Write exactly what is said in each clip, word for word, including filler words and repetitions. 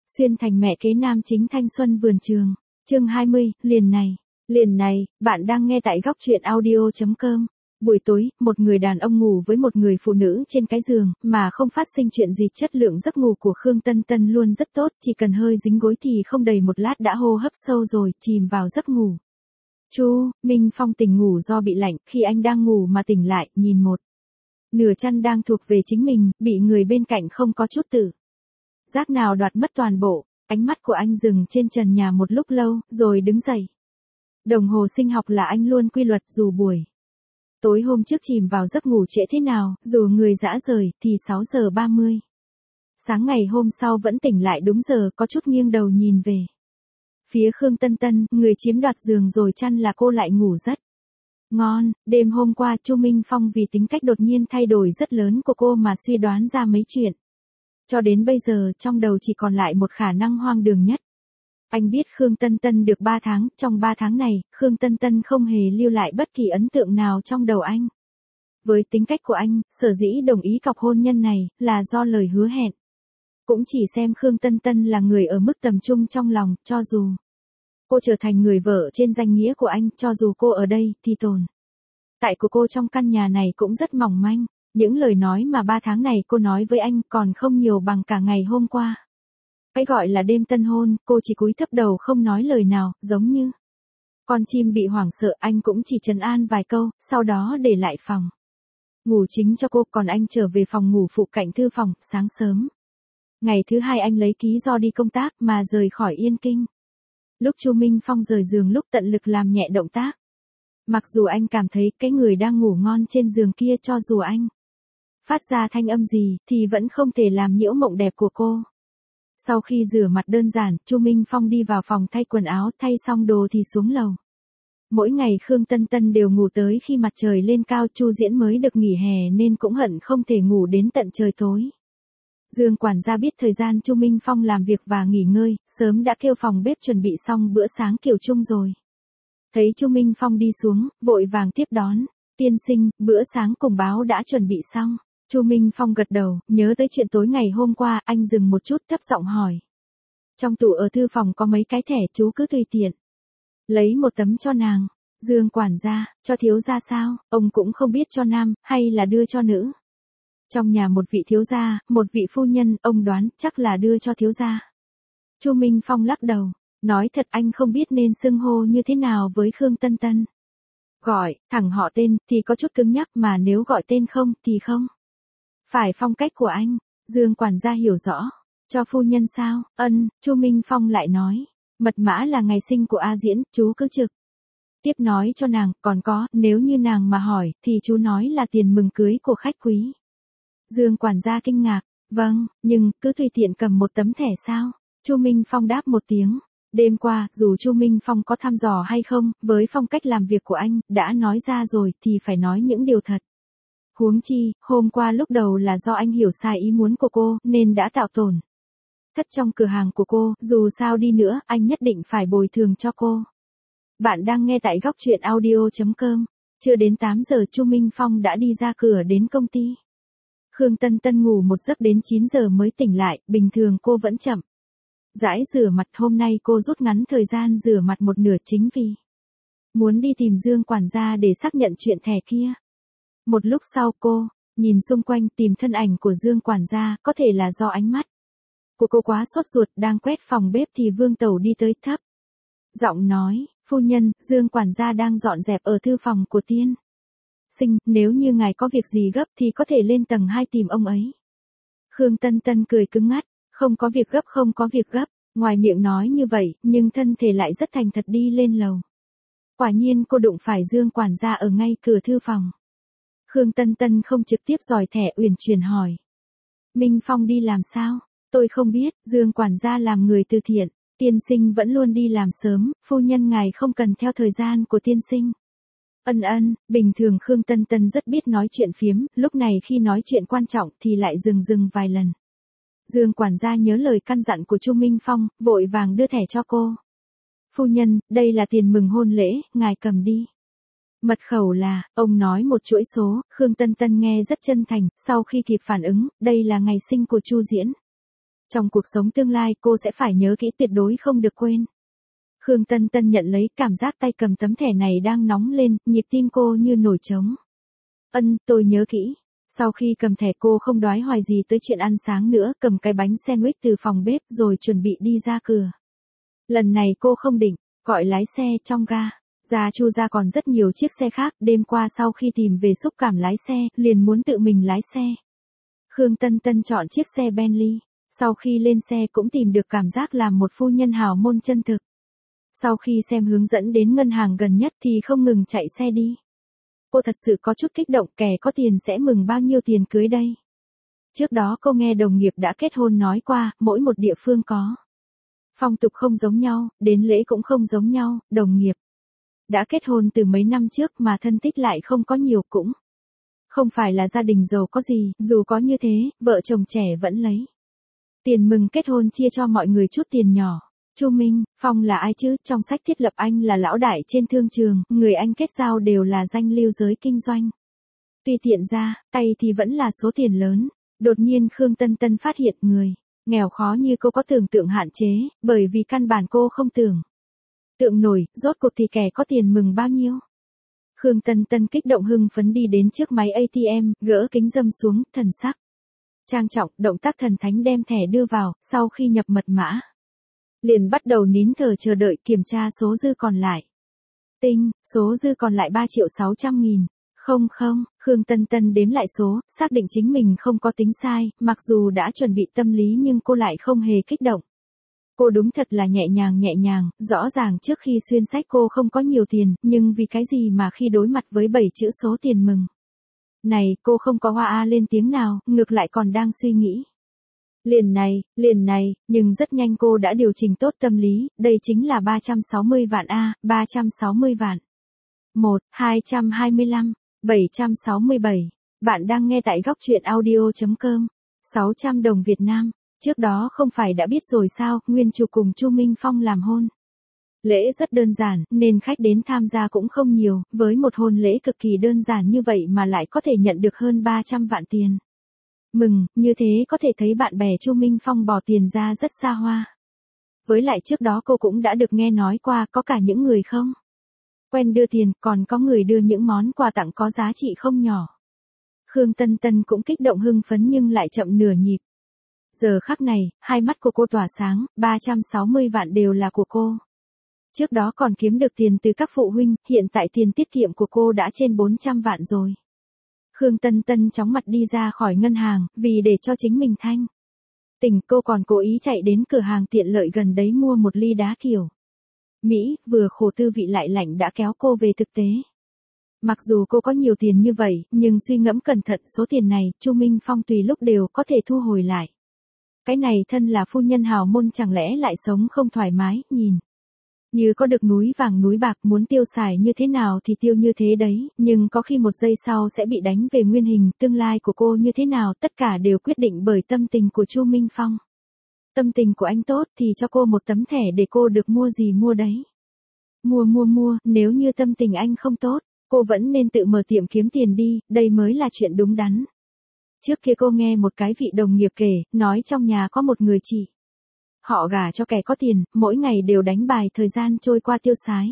Xuyên thành mẹ kế nam chính thanh xuân vườn trường. Chương hai mươi, liền này. Liền này, bạn đang nghe tại góc truyện audio chấm com. Buổi tối, một người đàn ông ngủ với một người phụ nữ trên cái giường, mà không phát sinh chuyện gì. Chất lượng giấc ngủ của Khương Tân Tân luôn rất tốt, chỉ cần hơi dính gối thì không đầy một lát đã hô hấp sâu rồi, chìm vào giấc ngủ. Chu Minh Phong tỉnh ngủ do bị lạnh, khi anh đang ngủ mà tỉnh lại, nhìn một nửa chăn đang thuộc về chính mình, bị người bên cạnh không có chút tự giác nào đoạt mất toàn bộ. Ánh mắt của anh dừng trên trần nhà một lúc lâu, rồi đứng dậy. Đồng hồ sinh học là anh luôn quy luật, dù buổi tối hôm trước chìm vào giấc ngủ trễ thế nào, dù người dã rời, thì sáu giờ ba mươi. Sáng ngày hôm sau vẫn tỉnh lại đúng giờ, có chút nghiêng đầu nhìn về phía Khương Tân Tân, người chiếm đoạt giường rồi chăn là cô lại ngủ rất ngon. Đêm hôm qua Chu Minh Phong vì tính cách đột nhiên thay đổi rất lớn của cô mà suy đoán ra mấy chuyện. Cho đến bây giờ trong đầu chỉ còn lại một khả năng hoang đường nhất. Anh biết Khương Tân Tân được ba tháng, trong ba tháng này, Khương Tân Tân không hề lưu lại bất kỳ ấn tượng nào trong đầu anh. Với tính cách của anh, sở dĩ đồng ý cọc hôn nhân này, là do lời hứa hẹn. Cũng chỉ xem Khương Tân Tân là người ở mức tầm trung trong lòng, cho dù cô trở thành người vợ trên danh nghĩa của anh, cho dù cô ở đây, thì tồn tại của cô trong căn nhà này cũng rất mỏng manh. Những lời nói mà ba tháng này cô nói với anh còn không nhiều bằng cả ngày hôm qua. Cái gọi là đêm tân hôn, cô chỉ cúi thấp đầu không nói lời nào, giống như con chim bị hoảng sợ. Anh cũng chỉ trấn an vài câu, sau đó để lại phòng ngủ chính cho cô, còn anh trở về phòng ngủ phụ cạnh thư phòng. Sáng sớm ngày thứ hai anh lấy lý do đi công tác mà rời khỏi Yên Kinh. Lúc Chu Minh Phong rời giường, lúc tận lực làm nhẹ động tác. Mặc dù anh cảm thấy cái người đang ngủ ngon trên giường kia, cho dù anh phát ra thanh âm gì, thì vẫn không thể làm nhiễu mộng đẹp của cô. Sau khi rửa mặt đơn giản, Chu Minh Phong đi vào phòng thay quần áo, thay xong đồ thì xuống lầu. Mỗi ngày Khương Tân Tân đều ngủ tới khi mặt trời lên cao. Chu Diễn mới được nghỉ hè nên cũng hận không thể ngủ đến tận trời tối. Dương quản gia biết thời gian Chu Minh Phong làm việc và nghỉ ngơi, sớm đã kêu phòng bếp chuẩn bị xong bữa sáng kiểu chung rồi. Thấy Chu Minh Phong đi xuống, vội vàng tiếp đón. Tiên sinh, bữa sáng cùng báo đã chuẩn bị xong. Chu Minh Phong gật đầu, nhớ tới chuyện tối ngày hôm qua, anh dừng một chút thấp giọng hỏi. Trong tủ ở thư phòng có mấy cái thẻ, chú cứ tùy tiện lấy một tấm cho nàng. Dương quản gia, cho thiếu gia sao? Ông cũng không biết cho nam, hay là đưa cho nữ. Trong nhà một vị thiếu gia, một vị phu nhân, ông đoán chắc là đưa cho thiếu gia. Chu Minh Phong lắc đầu, nói thật anh không biết nên xưng hô như thế nào với Khương Tân Tân. Gọi thẳng họ tên thì có chút cứng nhắc, mà nếu gọi tên không thì không phải phong cách của anh. Dương quản gia hiểu rõ. Cho phu nhân sao? Ân. Chu Minh Phong lại nói, mật mã là ngày sinh của A Diễn, chú cứ trực tiếp nói cho nàng. Còn có, nếu như nàng mà hỏi, thì chú nói là tiền mừng cưới của khách quý. Dương quản gia kinh ngạc. Vâng, nhưng cứ tùy tiện cầm một tấm thẻ sao? Chu Minh Phong đáp một tiếng. Đêm qua, dù Chu Minh Phong có thăm dò hay không, với phong cách làm việc của anh, đã nói ra rồi thì phải nói những điều thật. Huống chi, hôm qua lúc đầu là do anh hiểu sai ý muốn của cô, nên đã tạo tổn thất trong cửa hàng của cô. Dù sao đi nữa, anh nhất định phải bồi thường cho cô. Bạn đang nghe tại góc truyện audio chấm com. Chưa đến tám giờ Chu Minh Phong đã đi ra cửa đến công ty. Khương Tân Tân ngủ một giấc đến chín giờ mới tỉnh lại, bình thường cô vẫn chậm rãi rửa mặt. Hôm nay cô rút ngắn thời gian rửa mặt một nửa chính vì muốn đi tìm Dương quản gia để xác nhận chuyện thẻ kia. Một lúc sau cô nhìn xung quanh tìm thân ảnh của Dương quản gia, có thể là do ánh mắt của cô quá sốt ruột. Đang quét phòng bếp thì Vương Tẩu đi tới thấp giọng nói, phu nhân, Dương quản gia đang dọn dẹp ở thư phòng của tiên sinh, nếu như ngài có việc gì gấp thì có thể lên tầng hai tìm ông ấy. Khương Tân Tân cười cứng ngắt, không có việc gấp, không có việc gấp. Ngoài miệng nói như vậy, nhưng thân thể lại rất thành thật đi lên lầu. Quả nhiên cô đụng phải Dương quản gia ở ngay cửa thư phòng. Khương Tân Tân không trực tiếp dòi thẻ, uyển chuyển hỏi. Minh Phong đi làm sao? Tôi không biết. Dương quản gia làm người từ thiện. Tiên sinh vẫn luôn đi làm sớm, phu nhân ngài không cần theo thời gian của tiên sinh. Ân ân, bình thường Khương Tân Tân rất biết nói chuyện phiếm, lúc này khi nói chuyện quan trọng thì lại dừng dừng vài lần. Dương quản gia nhớ lời căn dặn của Chu Minh Phong, vội vàng đưa thẻ cho cô. Phu nhân, đây là tiền mừng hôn lễ, ngài cầm đi. Mật khẩu là, ông nói một chuỗi số. Khương Tân Tân nghe rất chân thành, sau khi kịp phản ứng, đây là ngày sinh của Chu Diễn. Trong cuộc sống tương lai cô sẽ phải nhớ kỹ, tuyệt đối không được quên. Khương Tân Tân nhận lấy, cảm giác tay cầm tấm thẻ này đang nóng lên, nhịp tim cô như nổi trống. Ân, tôi nhớ kỹ. Sau khi cầm thẻ cô không đoái hoài gì tới chuyện ăn sáng nữa, cầm cái bánh sandwich từ phòng bếp rồi chuẩn bị đi ra cửa. Lần này cô không định gọi lái xe. Trong ga, Gia Chu ra còn rất nhiều chiếc xe khác, đêm qua sau khi tìm về xúc cảm lái xe, liền muốn tự mình lái xe. Khương Tân Tân chọn chiếc xe Bentley, sau khi lên xe cũng tìm được cảm giác làm một phu nhân hào môn chân thực. Sau khi xem hướng dẫn đến ngân hàng gần nhất thì không ngừng chạy xe đi. Cô thật sự có chút kích động, kẻ có tiền sẽ mừng bao nhiêu tiền cưới đây. Trước đó cô nghe đồng nghiệp đã kết hôn nói qua, mỗi một địa phương có phong tục không giống nhau, đến lễ cũng không giống nhau. Đồng nghiệp đã kết hôn từ mấy năm trước mà thân thích lại không có nhiều, cũng không phải là gia đình giàu có gì, dù có như thế, vợ chồng trẻ vẫn lấy tiền mừng kết hôn chia cho mọi người chút tiền nhỏ. Chu Minh Phong là ai chứ? Trong sách thiết lập anh là lão đại trên thương trường, người anh kết giao đều là danh lưu giới kinh doanh. Tuy tiện ra, tay thì vẫn là số tiền lớn. Đột nhiên Khương Tân Tân phát hiện người nghèo khó như cô có tưởng tượng hạn chế, bởi vì căn bản cô không tưởng tượng nổi, rốt cuộc thì kẻ có tiền mừng bao nhiêu. Khương Tân Tân kích động hưng phấn đi đến trước máy a tê em, gỡ kính râm xuống, thần sắc trang trọng, động tác thần thánh đem thẻ đưa vào, sau khi nhập mật mã liền bắt đầu nín thở chờ đợi kiểm tra số dư còn lại. Tinh, số dư còn lại ba triệu sáu trăm nghìn. Không không, Khương Tân Tân đếm lại số, xác định chính mình không có tính sai, mặc dù đã chuẩn bị tâm lý nhưng cô lại không hề kích động. Cô đúng thật là nhẹ nhàng nhẹ nhàng, rõ ràng trước khi xuyên sách cô không có nhiều tiền, nhưng vì cái gì mà khi đối mặt với bảy chữ số tiền mừng này, cô không có hoa a lên tiếng nào, ngược lại còn đang suy nghĩ. Liền này, liền này, nhưng rất nhanh cô đã điều chỉnh tốt tâm lý, đây chính là ba trăm sáu mươi vạn a, ba trăm sáu mươi vạn. một, hai trăm hai mươi lăm, bảy trăm sáu mươi bảy. Bạn đang nghe tại góc truyện audio chấm com. sáu trăm đồng Việt Nam. Trước đó không phải đã biết rồi sao, nguyên chủ cùng Chu Minh Phong làm hôn. Lễ rất đơn giản, nên khách đến tham gia cũng không nhiều, với một hôn lễ cực kỳ đơn giản như vậy mà lại có thể nhận được hơn ba trăm vạn tiền mừng, như thế có thể thấy bạn bè Chu Minh Phong bỏ tiền ra rất xa hoa. Với lại trước đó cô cũng đã được nghe nói qua, có cả những người không quen đưa tiền, còn có người đưa những món quà tặng có giá trị không nhỏ. Khương Tân Tân cũng kích động hưng phấn nhưng lại chậm nửa nhịp. Giờ khắc này, hai mắt của cô tỏa sáng, ba trăm sáu mươi vạn đều là của cô. Trước đó còn kiếm được tiền từ các phụ huynh, hiện tại tiền tiết kiệm của cô đã trên bốn trăm vạn rồi. Khương Tân Tân chóng mặt đi ra khỏi ngân hàng, vì để cho chính mình thanh tỉnh, cô còn cố ý chạy đến cửa hàng tiện lợi gần đấy mua một ly đá kiểu Mỹ, vừa khổ tư vị lại lạnh đã kéo cô về thực tế. Mặc dù cô có nhiều tiền như vậy, nhưng suy ngẫm cẩn thận số tiền này, Chu Minh Phong tùy lúc đều có thể thu hồi lại. Cái này thân là phu nhân hào môn chẳng lẽ lại sống không thoải mái, nhìn như có được núi vàng núi bạc, muốn tiêu xài như thế nào thì tiêu như thế đấy, nhưng có khi một giây sau sẽ bị đánh về nguyên hình, tương lai của cô như thế nào, tất cả đều quyết định bởi tâm tình của Chu Minh Phong. Tâm tình của anh tốt thì cho cô một tấm thẻ để cô được mua gì mua đấy. Mua mua mua, nếu như tâm tình anh không tốt, cô vẫn nên tự mở tiệm kiếm tiền đi, đây mới là chuyện đúng đắn. Trước kia cô nghe một cái vị đồng nghiệp kể, nói trong nhà có một người chị. Họ gả cho kẻ có tiền, mỗi ngày đều đánh bài, thời gian trôi qua tiêu sái.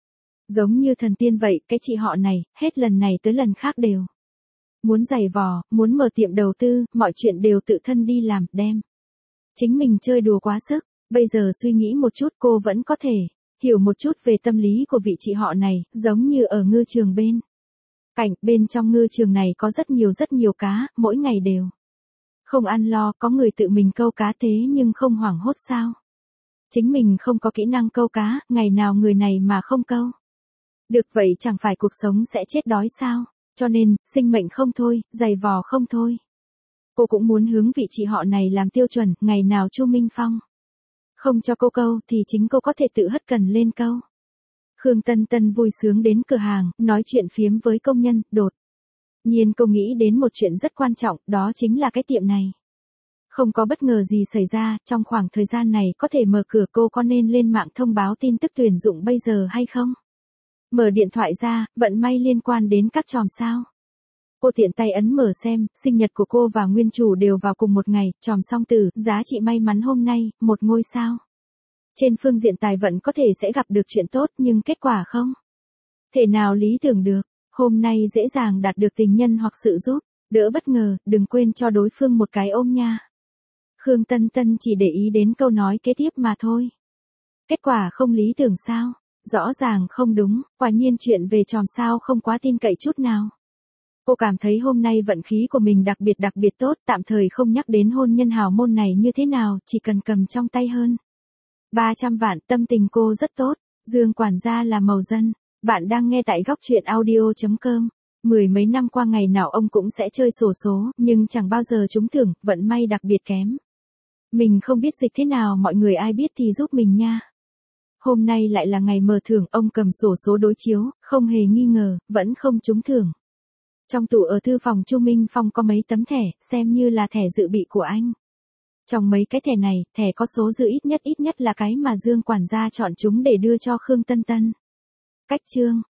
Giống như thần tiên vậy, cái chị họ này, hết lần này tới lần khác đều muốn giày vò, muốn mở tiệm đầu tư, mọi chuyện đều tự thân đi làm, đem chính mình chơi đùa quá sức. Bây giờ suy nghĩ một chút cô vẫn có thể hiểu một chút về tâm lý của vị chị họ này, giống như ở ngư trường bên cạnh, bên trong ngư trường này có rất nhiều rất nhiều cá, mỗi ngày đều không ăn lo, có người tự mình câu cá thế nhưng không hoảng hốt sao? Chính mình không có kỹ năng câu cá, ngày nào người này mà không câu được vậy chẳng phải cuộc sống sẽ chết đói sao? Cho nên, sinh mệnh không thôi, giày vò không thôi. Cô cũng muốn hướng vị chị họ này làm tiêu chuẩn, ngày nào Chu Minh Phong không cho cô câu thì chính cô có thể tự hất cần lên câu. Khương Tân Tân vui sướng đến cửa hàng, nói chuyện phiếm với công nhân, đột nhiên cô nghĩ đến một chuyện rất quan trọng, đó chính là cái tiệm này. Không có bất ngờ gì xảy ra, trong khoảng thời gian này có thể mở cửa, cô có nên lên mạng thông báo tin tức tuyển dụng bây giờ hay không? Mở điện thoại ra, vận may liên quan đến các chòm sao. Cô tiện tay ấn mở xem, sinh nhật của cô và nguyên chủ đều vào cùng một ngày, chòm song từ, giá trị may mắn hôm nay, một ngôi sao. Trên phương diện tài vận có thể sẽ gặp được chuyện tốt nhưng kết quả không thể nào lý tưởng được. Hôm nay dễ dàng đạt được tình nhân hoặc sự giúp đỡ bất ngờ, đừng quên cho đối phương một cái ôm nha. Khương Tân Tân chỉ để ý đến câu nói kế tiếp mà thôi. Kết quả không lý tưởng sao? Rõ ràng không đúng, quả nhiên chuyện về chòm sao không quá tin cậy chút nào. Cô cảm thấy hôm nay vận khí của mình đặc biệt đặc biệt tốt, tạm thời không nhắc đến hôn nhân hào môn này như thế nào, chỉ cần cầm trong tay hơn ba trăm vạn, tâm tình cô rất tốt. Dương quản gia là màu dân. Bạn đang nghe tại góc truyện audio.com. Mười mấy năm qua ngày nào ông cũng sẽ chơi xổ số, nhưng chẳng bao giờ trúng thưởng, vận may đặc biệt kém. Mình không biết dịch thế nào, mọi người ai biết thì giúp mình nha. Hôm nay lại là ngày mở thưởng, ông cầm xổ số đối chiếu, không hề nghi ngờ, vẫn không trúng thưởng. Trong tủ ở thư phòng Chu Minh Phong có mấy tấm thẻ, xem như là thẻ dự bị của anh. Trong mấy cái thẻ này, thẻ có số dự ít nhất ít nhất là cái mà Dương quản gia chọn chúng để đưa cho Khương Tân Tân. Cách chương